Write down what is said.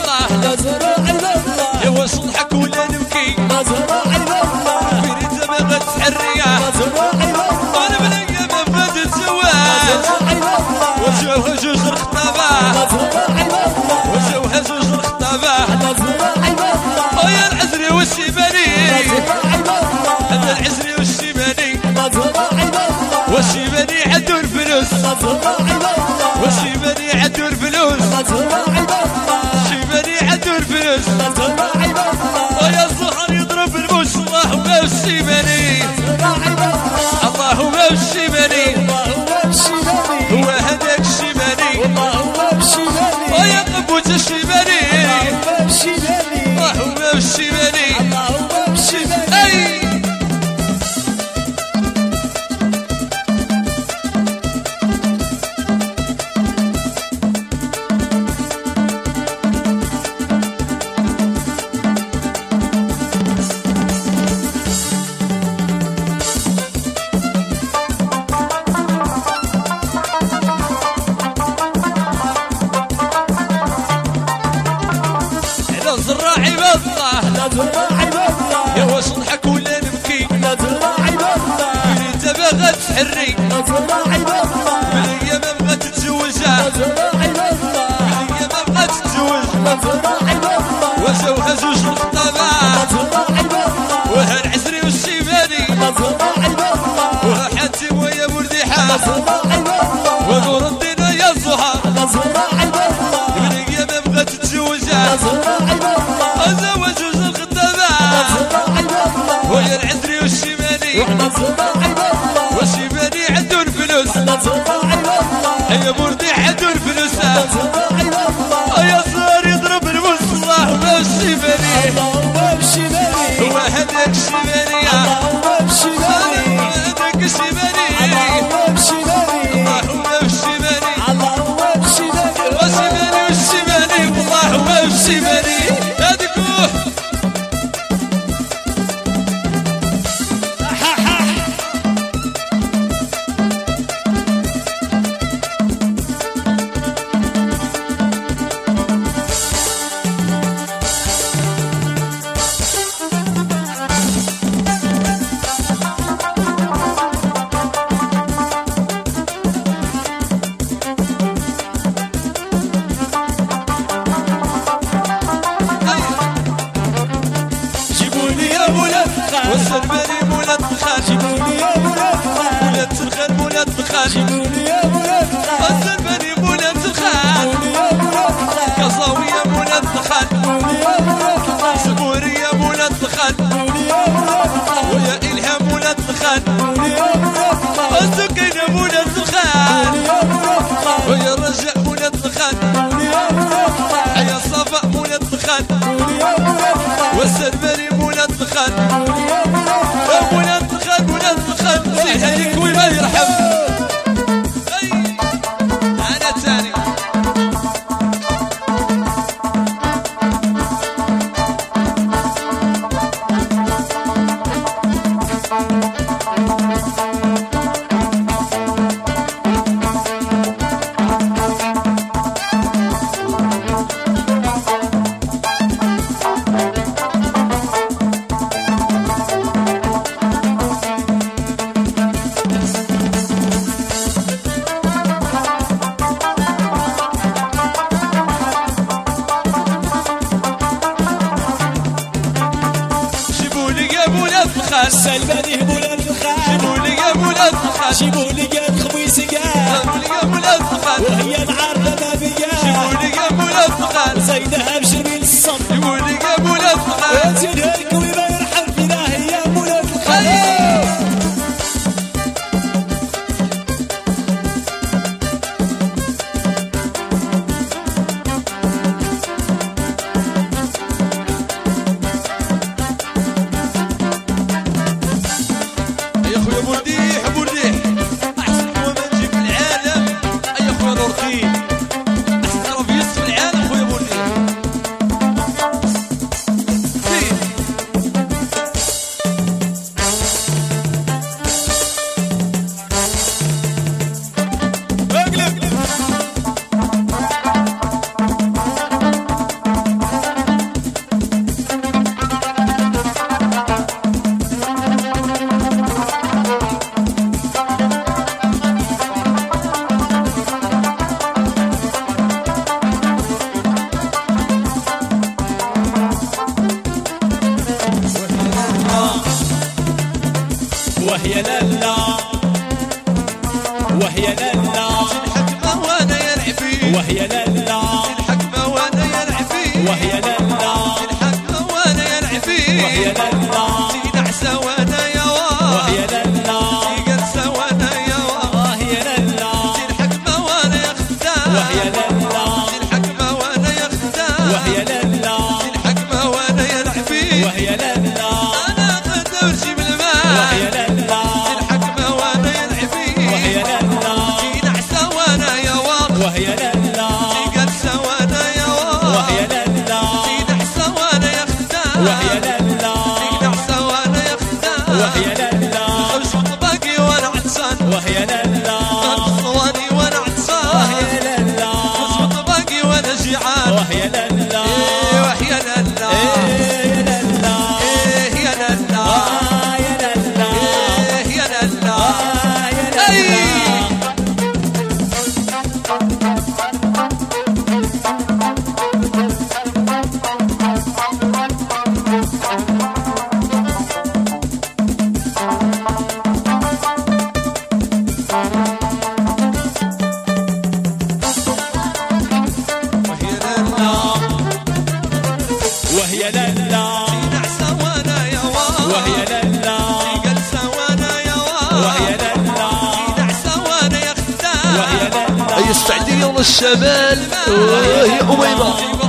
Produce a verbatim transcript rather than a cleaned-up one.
الله لا زراعي بالله يا واش نضحك ولا نبكي لا زراعي بالله فين انت ما غتحريا لا زراعي بالله انا بليا ما بغات لا تزواج زراعي بالله وجهها جوج الخطابة لا زراعي بالله وجهها جوج الخطابة لا زراعي بالله يا العزري والشيباني لا زراعي بالله هذا العزري والشيباني لا زراعي بالله والشيباني عندو الفلوس لا زراعي بالله والشيباني عندو الفلوس لا زراعي بالله الشيباني عندو الفلوس لا زراعي بالله يا الزهر يضرب الموس اللهم والشيباني زراعي بالله اللهم والشيباني الله هو الشيباني هو هذاك الشيباني الله هو الشيباني يا قبوت الشيباني الله هو الشيباني اللهم والشيباني الله هو الشيباني اي زراعي بالله لا زراعي بالله يا واش نضحك ولا نبكي لا زراعي بالله فين انت باغا تحري لا زراعي بالله بليا ما بغات تتزوجها لا زراعي بالله بليا ما بغات تتزوج لا زراعي بالله وجهها جوج الخطابة لا زراعي بالله وها العزري والشيباني لا زراعي بالله وها حاتم ويا لا برديحة زراعي بالله ونور الدين يا الزهر لا زراعي بالله بليا ما بغات لا تتزوجها زراعي بالله زوج جوج الخطابة لا زراعي بالله ويا العزري والشيباني لا زراعي بالله والشيباني عندو الفلوس لا زراعي بالله يا برديح عندو الفلوس لا زراعي بالله يا صار يضرب الموس اللهم والشيباني الله هو الشيباني هو هذاك الشيباني الله هو الشيباني هذاك الشيباني الله هو الشيباني اللهم والشيباني الله هو الشيباني والشيباني والشيباني والله هو الشيباني هذيك والسرباني مولات الخال جيبوني يا ولاد الخال مولات الخال مولات الخال جيبوني يا ولاد الخال السرباني مولات الخال جيبوني يا ولاد الخال كصاوية مولات الخال جيبوني يا ولاد الخال سبورية مولات الخال جيبوني يا ولاد الخال ويا إلهام مولات الخال جيبوني يا ولاد الخال السكينة مولات الخال جيبوني يا ولاد الخال ويا الرجاء مولات الخال جيبوني يا ولاد الخال حيا الصفاء مولات الخال جيبوني يا ولاد الخال والسرباني مولات الخال جيبوني يا ولاد الخال مولات الخال مولات الخال زي هذيك وما يرحم أي أنا تاني الخال سلماني ولاد الخال جيبوا لي يا ولاد الخال جيبوا لي الخميس كاع جيبوا لي يا ولاد الخال وهي العارضة ما بيا جيبوا لي يا ولاد الخال زيدها بجميل الصم جيبوا لي يا ولاد الخال زيدها لك وما يرحم فينا هي ولاد الخال وهي للا وهي للا الحكمة وانا يلعب فيه وهي للا الحكمة وانا يلعب فيه وهي للا الحكمة وانا يلعب فيه وهي للا نعسى وانا يا واه وهي للا قلسة وانا يا واه وهي للا الحكمة وانا يا ختام وهي للا الحكمة وانا يا ختام وهي للا الحكمة وانا يلعب فيه وهي للا انا قد ارشي بالماء وهي للا الحكمة وانا يلعب فيه وهي للا نعسى وانا يا واه وهي للا قلسة وانا يا واه وهي للا نعسى وانا يا ختام وهي للا نعسى وانا يا ختام وهي للا خمس باقي وانا عطسان وهي للا صواني وانا عطسان وهي للا خمس باقي وانا جيعان وهي للا إيه وهي للا إيه للا إيه يا للا آه يا للا إيه يا للا آه يا للا أي. وهي للا وهي للا نعسى وانا يا واه وهي للا قلسة وانا يا واه وهي للا نعسى وانا يا ختام وهي للا أي السعدية والشمال وهي أميمة